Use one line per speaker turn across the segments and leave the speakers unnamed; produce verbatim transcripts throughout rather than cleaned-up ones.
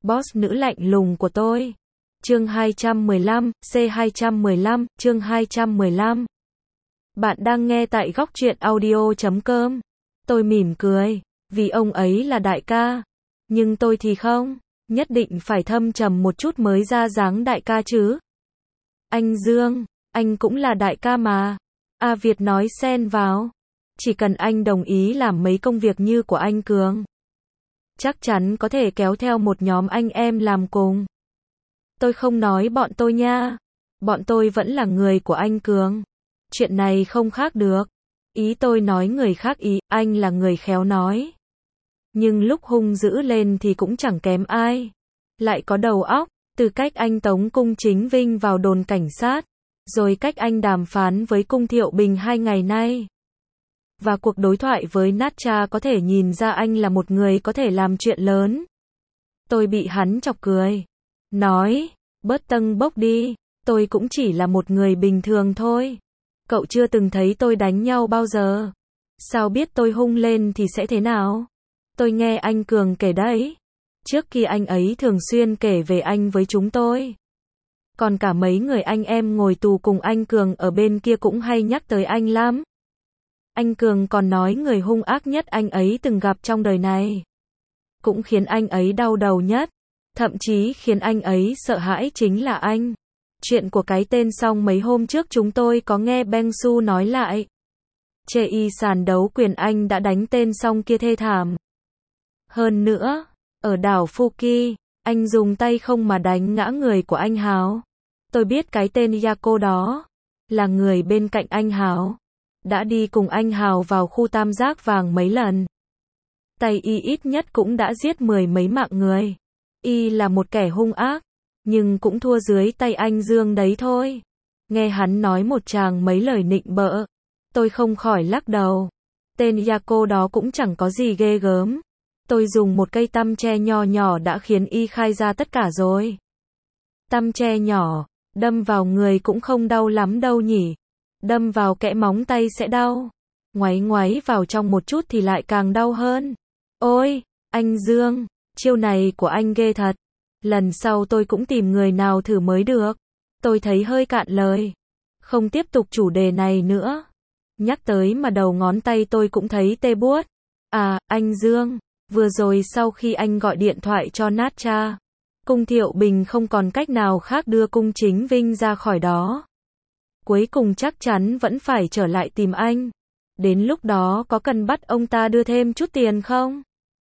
boss nữ lạnh lùng của tôi. Chương hai trăm mười lăm, C hai trăm mười lăm, chương hai trăm mười lăm. Bạn đang nghe tại góc truyện audio chấm com. Tôi mỉm cười, vì ông ấy là đại ca. Nhưng tôi thì không, nhất định phải thâm trầm một chút mới ra dáng đại ca chứ. Anh Dương, anh cũng là đại ca mà. A Việt nói xen vào. Chỉ cần anh đồng ý làm mấy công việc như của anh Cường, chắc chắn có thể kéo theo một nhóm anh em làm cùng. Tôi không nói bọn tôi nha. Bọn tôi vẫn là người của anh Cường. Chuyện này không khác được. Ý tôi nói người khác ý, anh là người khéo nói. Nhưng lúc hung dữ lên thì cũng chẳng kém ai. Lại có đầu óc, từ cách anh tống Cung Chính Vinh vào đồn cảnh sát, rồi cách anh đàm phán với Cung Thiệu Bình hai ngày nay. Và cuộc đối thoại với Natcha có thể nhìn ra anh là một người có thể làm chuyện lớn. Tôi bị hắn chọc cười. Nói, bớt tâng bốc đi, tôi cũng chỉ là một người bình thường thôi. Cậu chưa từng thấy tôi đánh nhau bao giờ. Sao biết tôi hung lên thì sẽ thế nào? Tôi nghe anh Cường kể đấy. Trước kia anh ấy thường xuyên kể về anh với chúng tôi. Còn cả mấy người anh em ngồi tù cùng anh Cường ở bên kia cũng hay nhắc tới anh lắm. Anh Cường còn nói người hung ác nhất anh ấy từng gặp trong đời này, cũng khiến anh ấy đau đầu nhất, thậm chí khiến anh ấy sợ hãi chính là anh. Chuyện của cái tên xong mấy hôm trước chúng tôi có nghe Beng Su nói lại. Chê y sàn đấu quyền anh đã đánh tên xong kia thê thảm. Hơn nữa, ở đảo Phuket, anh dùng tay không mà đánh ngã người của anh Hào. Tôi biết cái tên Yako đó là người bên cạnh anh Hào, đã đi cùng anh Hào vào khu tam giác vàng mấy lần. Tay y ít nhất cũng đã giết mười mấy mạng người. Y là một kẻ hung ác, nhưng cũng thua dưới tay anh Dương đấy thôi. Nghe hắn nói một tràng mấy lời nịnh bợ, tôi không khỏi lắc đầu. Tên Yako đó cũng chẳng có gì ghê gớm. Tôi dùng một cây tăm tre nho nhỏ đã khiến y khai ra tất cả rồi. Tăm tre nhỏ, đâm vào người cũng không đau lắm đâu nhỉ. Đâm vào kẽ móng tay sẽ đau. Ngoáy ngoáy vào trong một chút thì lại càng đau hơn. Ôi, anh Dương, chiêu này của anh ghê thật. Lần sau tôi cũng tìm người nào thử mới được. Tôi thấy hơi cạn lời. Không tiếp tục chủ đề này nữa. Nhắc tới mà đầu ngón tay tôi cũng thấy tê buốt. À, anh Dương, vừa rồi sau khi anh gọi điện thoại cho Natcha, Cung Thiệu Bình không còn cách nào khác đưa Cung Chính Vinh ra khỏi đó. Cuối cùng chắc chắn vẫn phải trở lại tìm anh. Đến lúc đó có cần bắt ông ta đưa thêm chút tiền không?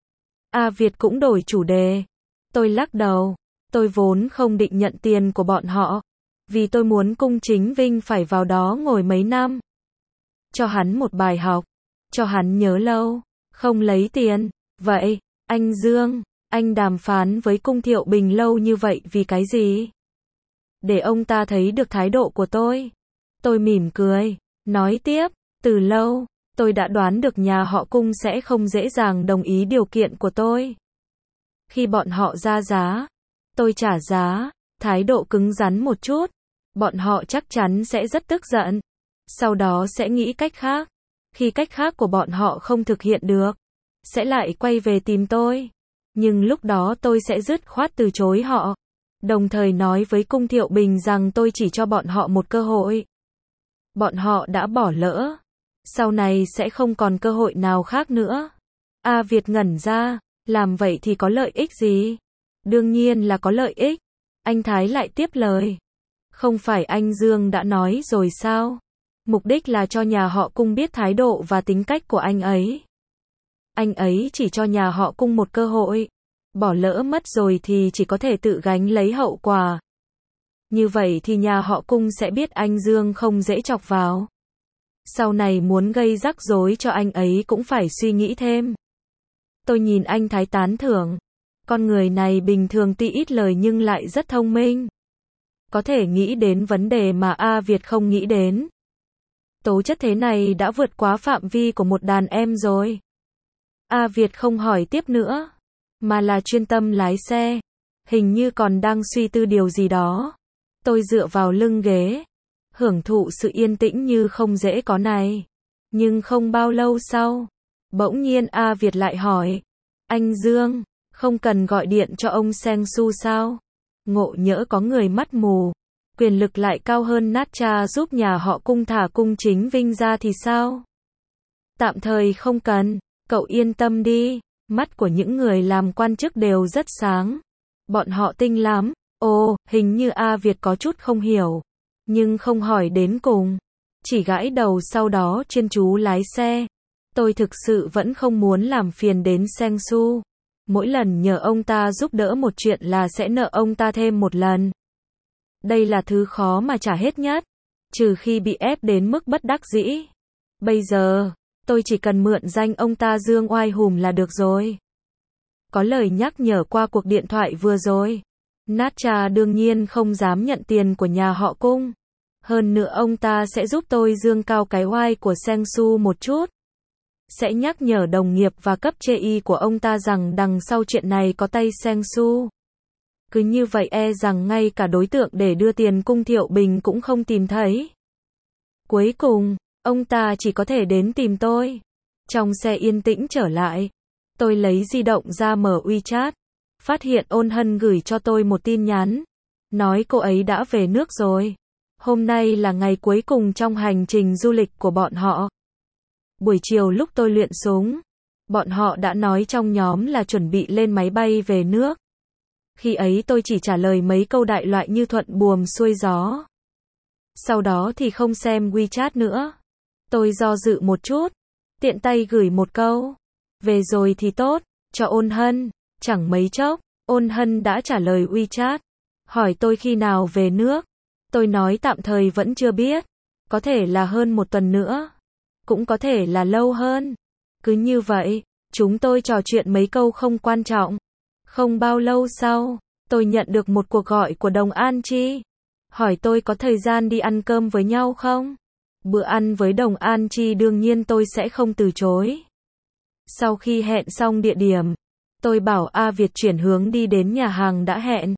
A Việt cũng đổi chủ đề. Tôi lắc đầu. Tôi vốn không định nhận tiền của bọn họ, vì tôi muốn Cung Chính Vinh phải vào đó ngồi mấy năm. Cho hắn một bài học. Cho hắn nhớ lâu. Không lấy tiền. Vậy, anh Dương, anh đàm phán với Cung Thiệu Bình lâu như vậy vì cái gì? Để ông ta thấy được thái độ của tôi. Tôi mỉm cười, nói tiếp, từ lâu, tôi đã đoán được nhà họ Cung sẽ không dễ dàng đồng ý điều kiện của tôi. Khi bọn họ ra giá, tôi trả giá, thái độ cứng rắn một chút, bọn họ chắc chắn sẽ rất tức giận. Sau đó sẽ nghĩ cách khác. Khi cách khác của bọn họ không thực hiện được, sẽ lại quay về tìm tôi. Nhưng lúc đó tôi sẽ dứt khoát từ chối họ. Đồng thời nói với Cung Thiệu Bình rằng tôi chỉ cho bọn họ một cơ hội. Bọn họ đã bỏ lỡ. Sau này sẽ không còn cơ hội nào khác nữa. A Việt ngẩn ra. Làm vậy thì có lợi ích gì? Đương nhiên là có lợi ích. Anh Thái lại tiếp lời. Không phải anh Dương đã nói rồi sao? Mục đích là cho nhà họ Cung biết thái độ và tính cách của anh ấy. Anh ấy chỉ cho nhà họ Cung một cơ hội. Bỏ lỡ mất rồi thì chỉ có thể tự gánh lấy hậu quả. Như vậy thì nhà họ Cung sẽ biết anh Dương không dễ chọc vào. Sau này muốn gây rắc rối cho anh ấy cũng phải suy nghĩ thêm. Tôi nhìn anh Thái tán thưởng. Con người này bình thường tuy ít lời nhưng lại rất thông minh. Có thể nghĩ đến vấn đề mà A Việt không nghĩ đến. Tố chất thế này đã vượt quá phạm vi của một đàn em rồi. A Việt không hỏi tiếp nữa, mà là chuyên tâm lái xe. Hình như còn đang suy tư điều gì đó. Tôi dựa vào lưng ghế, hưởng thụ sự yên tĩnh như không dễ có này. Nhưng không bao lâu sau, bỗng nhiên A Việt lại hỏi. Anh Dương, Không cần gọi điện cho ông Seng Su sao? Ngộ nhỡ có người mắt mù, quyền lực lại cao hơn Natcha giúp nhà họ Cung thả Cung Chính Vinh ra thì sao? Tạm thời không cần, cậu yên tâm đi, mắt của những người làm quan chức đều rất sáng. Bọn họ tinh lắm. Ồ, hình như A Việt có chút không hiểu, nhưng không hỏi đến cùng, chỉ gãi đầu sau đó chuyên chú lái xe. Tôi thực sự vẫn không muốn làm phiền đến Seng Su. Mỗi lần nhờ ông ta giúp đỡ một chuyện là sẽ nợ ông ta thêm một lần. Đây là thứ khó mà trả hết nhất, trừ khi bị ép đến mức bất đắc dĩ. Bây giờ, tôi chỉ cần mượn danh ông ta dương oai hùm là được rồi. Có lời nhắc nhở qua cuộc điện thoại vừa rồi. Natcha đương nhiên không dám nhận tiền của nhà họ Cung. Hơn nữa ông ta sẽ giúp tôi dương cao cái oai của Seng Su một chút. Sẽ nhắc nhở đồng nghiệp và cấp chê y của ông ta rằng đằng sau chuyện này có tay Seng Su. Cứ như vậy e rằng ngay cả đối tượng để đưa tiền Cung Thiệu Bình cũng không tìm thấy. Cuối cùng, ông ta chỉ có thể đến tìm tôi. Trong xe yên tĩnh trở lại, tôi lấy di động ra mở WeChat. Phát hiện Ôn Hân gửi cho tôi một tin nhắn, nói cô ấy đã về nước rồi. Hôm nay là ngày cuối cùng trong hành trình du lịch của bọn họ. Buổi chiều lúc tôi luyện súng, bọn họ đã nói trong nhóm là chuẩn bị lên máy bay về nước. Khi ấy tôi chỉ trả lời mấy câu đại loại như thuận buồm xuôi gió. Sau đó thì không xem WeChat nữa. Tôi do dự một chút, tiện tay gửi một câu, về rồi thì tốt, cho Ôn Hân. Chẳng mấy chốc, Ôn Hân đã trả lời WeChat, hỏi tôi khi nào về nước. Tôi nói tạm thời vẫn chưa biết, có thể là hơn một tuần nữa, cũng có thể là lâu hơn. Cứ như vậy, chúng tôi trò chuyện mấy câu không quan trọng. Không bao lâu sau, tôi nhận được một cuộc gọi của Đồng An Chi, hỏi tôi có thời gian đi ăn cơm với nhau không? Bữa ăn với Đồng An Chi đương nhiên tôi sẽ không từ chối. Sau khi hẹn xong địa điểm, tôi bảo A Việt chuyển hướng đi đến nhà hàng đã hẹn.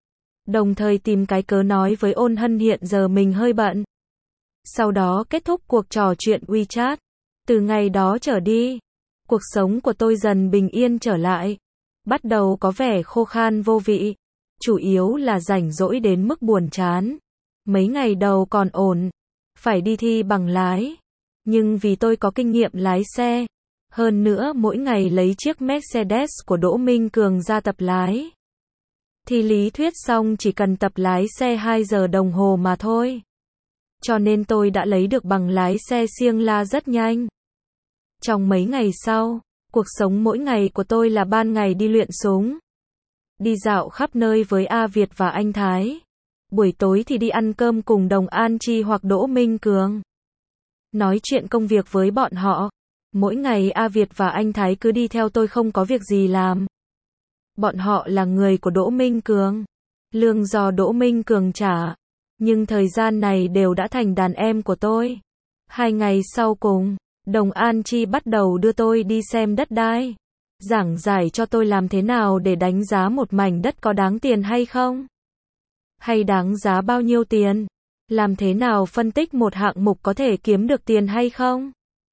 Đồng thời tìm cái cớ nói với Ôn Hân hiện giờ mình hơi bận. Sau đó kết thúc cuộc trò chuyện WeChat. Từ ngày đó trở đi, cuộc sống của tôi dần bình yên trở lại. Bắt đầu có vẻ khô khan vô vị. Chủ yếu là rảnh rỗi đến mức buồn chán. Mấy ngày đầu còn ổn, phải đi thi bằng lái. Nhưng vì tôi có kinh nghiệm lái xe, hơn nữa mỗi ngày lấy chiếc Mercedes của Đỗ Minh Cường ra tập lái. Thì lý thuyết xong chỉ cần tập lái xe hai giờ đồng hồ mà thôi. Cho nên tôi đã lấy được bằng lái xe Siêng La rất nhanh. Trong mấy ngày sau, cuộc sống mỗi ngày của tôi là ban ngày đi luyện súng, đi dạo khắp nơi với A Việt và anh Thái. Buổi tối thì đi ăn cơm cùng Đồng An Chi hoặc Đỗ Minh Cường. Nói chuyện công việc với bọn họ. Mỗi ngày A Việt và anh Thái cứ đi theo tôi không có việc gì làm. Bọn họ là người của Đỗ Minh Cường. Lương do Đỗ Minh Cường trả. Nhưng thời gian này đều đã thành đàn em của tôi. Hai ngày sau cùng, Đồng An Chi bắt đầu đưa tôi đi xem đất đai. Giảng giải cho tôi làm thế nào để đánh giá một mảnh đất có đáng tiền hay không. Hay đáng giá bao nhiêu tiền. Làm thế nào phân tích một hạng mục có thể kiếm được tiền hay không.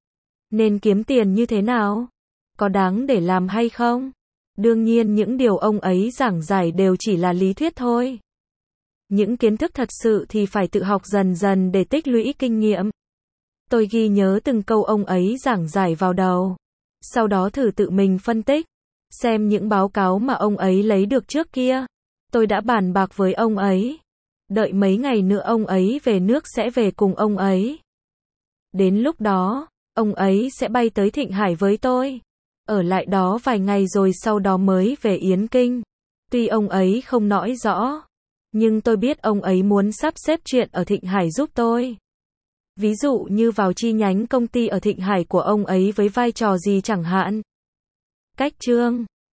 Nên kiếm tiền như thế nào? Có đáng để làm hay không? Đương nhiên những điều ông ấy giảng giải đều chỉ là lý thuyết thôi. Những kiến thức thật sự thì phải tự học dần dần để tích lũy kinh nghiệm. Tôi ghi nhớ từng câu ông ấy giảng giải vào đầu. Sau đó thử tự mình phân tích. Xem những báo cáo mà ông ấy lấy được trước kia. Tôi đã bàn bạc với ông ấy. Đợi mấy ngày nữa ông ấy về nước sẽ về cùng ông ấy. Đến lúc đó, ông ấy sẽ bay tới Thịnh Hải với tôi. Ở lại đó vài ngày rồi sau đó mới về Yến Kinh. Tuy ông ấy không nói rõ, nhưng tôi biết ông ấy muốn sắp xếp chuyện ở Thịnh Hải giúp tôi. Ví dụ như vào chi nhánh công ty ở Thịnh Hải của ông ấy với vai trò gì chẳng hạn. Cách chương